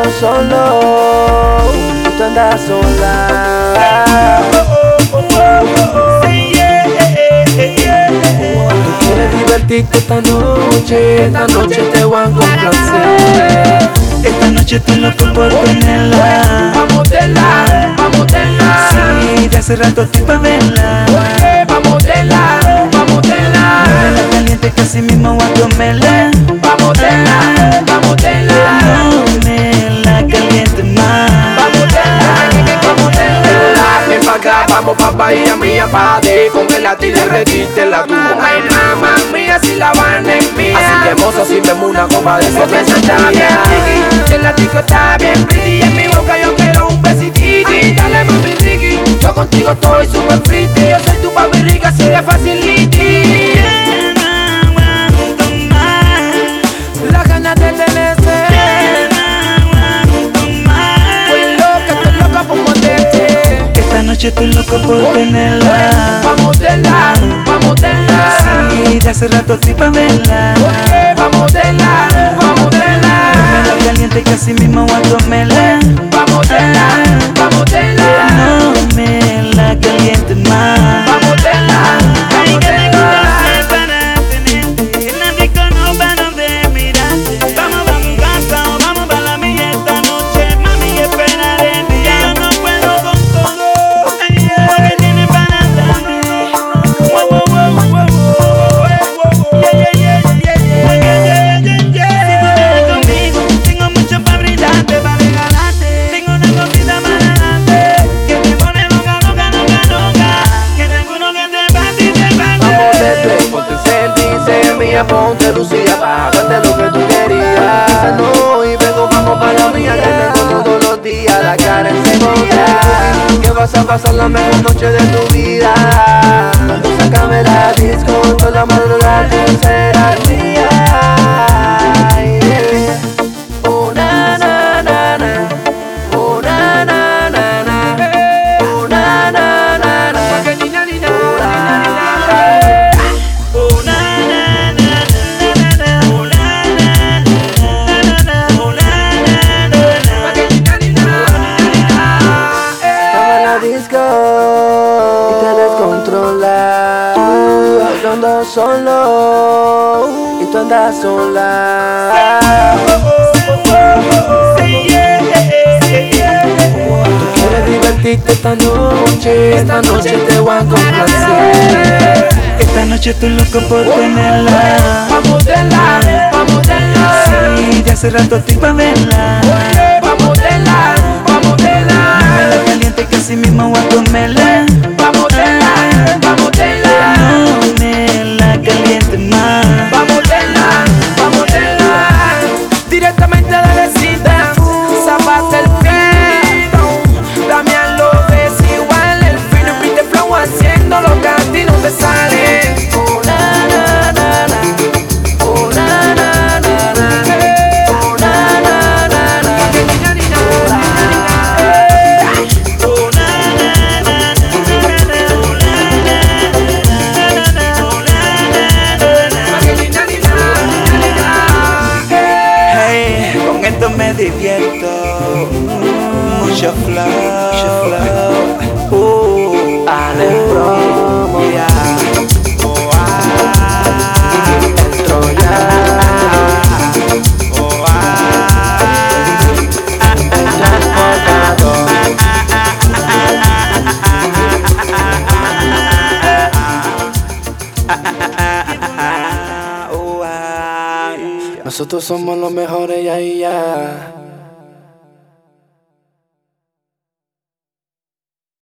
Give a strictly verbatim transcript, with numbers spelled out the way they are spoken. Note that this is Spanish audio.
solo y tú andas sola. Tú quieres divertirte esta noche, esta noche te voy a complacer. Esta noche estoy loco por tenerla. Vamos de la, vamos de la. Sí, de hace rato estoy pa' verla. Oye, vamos de la, vamos de la. Muévela caliente que así mismo voy a comerla. Vamos de la, vamos de la. No me la caliente más. Vamos de la, vamos de la. Ven pa' acá, vamos pa' Bahía Mía, pa' de congelarte y derretirte tú. Ay, mamá mía, si la van es mía. Así que mozo, si vemos una copa de porque eso está bien tricky, que la disco está bien pretty. En mi boca yo quiero un besitito. Dale mami Ricky, yo contigo estoy super pretty. Yo soy tu papi rica, así de facility. Las ganas de tenerte, estoy loca, estoy loca por morderte. Esta noche estoy loco por tenerla. Vamos de la, vamos de la. Sí, de hace rato estoy pa' verla. Oye, vamos de la, vamos de la. Muévela caliente que así mismo voy a comerla. Vamos de la, vamos de la. No me la caliente más. Vamos de la, Ay, vamos que de tengo la. ganas para tenerte. En la disco no paro de mirarte. Vamos pa' mi casa o vamos pa' la mía esta noche. Mami, espera de ti. Ya no puedo con todo. Ay, porque tienes para darme. Wow, wow, wow, wow, wow. Yeah, yeah, yeah, yeah, yeah, yeah, yeah, yeah. Si tú vienes conmigo, tengo mucho pa' brindarte, pa' regalarte. Tengo una cosita para darte que te pone loca, loca, loca, loca. Que seguro que te va a ti, te va a Vamos de tres, ponte sentirse mía, ponte Lucía, pa' darte lo que tú querías. Quizás no, y vengo, vamos pa' la mía, que tengo todos los días la cara encendida. Que vas a pasar la mejor noche de tu vida. Cuando sácame la disco, con la mano la tú serás mía. Oh, na, na, na, na. Oh, na, na, na, na. Oh, na, na, na, na. Oh, na, na, na. Estaba en la disco y te descontrola. Tú andando solo y tú andas sola. Tú quieres divertirte esta noche, esta noche te voy a complacer. Esta noche estoy loco por tenerla. Vamos de la, vamos de la. Sí, de hace rato estoy pa' verla. Oye, vamos de la, vamos de la. Muévela caliente que así mismo voy a comerla. Vamos de la, vamos de la. No me la caliente más. Vamos de la, vamos de la. Directamente de la cita, zapato el fino. Damián lo ves igual, el fino y pide flow haciendo lo que a ti no te sale. Oh, na, na, na, na. Oh, na, na, na, na. Oh, na, na, na, na. Hey, con esto me divierto. Mucho flow, mucho flow. Uh, Ale promo, yeah. Oh, ah, entro ya. oh, ah. Transportador. Oh, ah, yeah. Nosotros somos los mejores, ya y ya.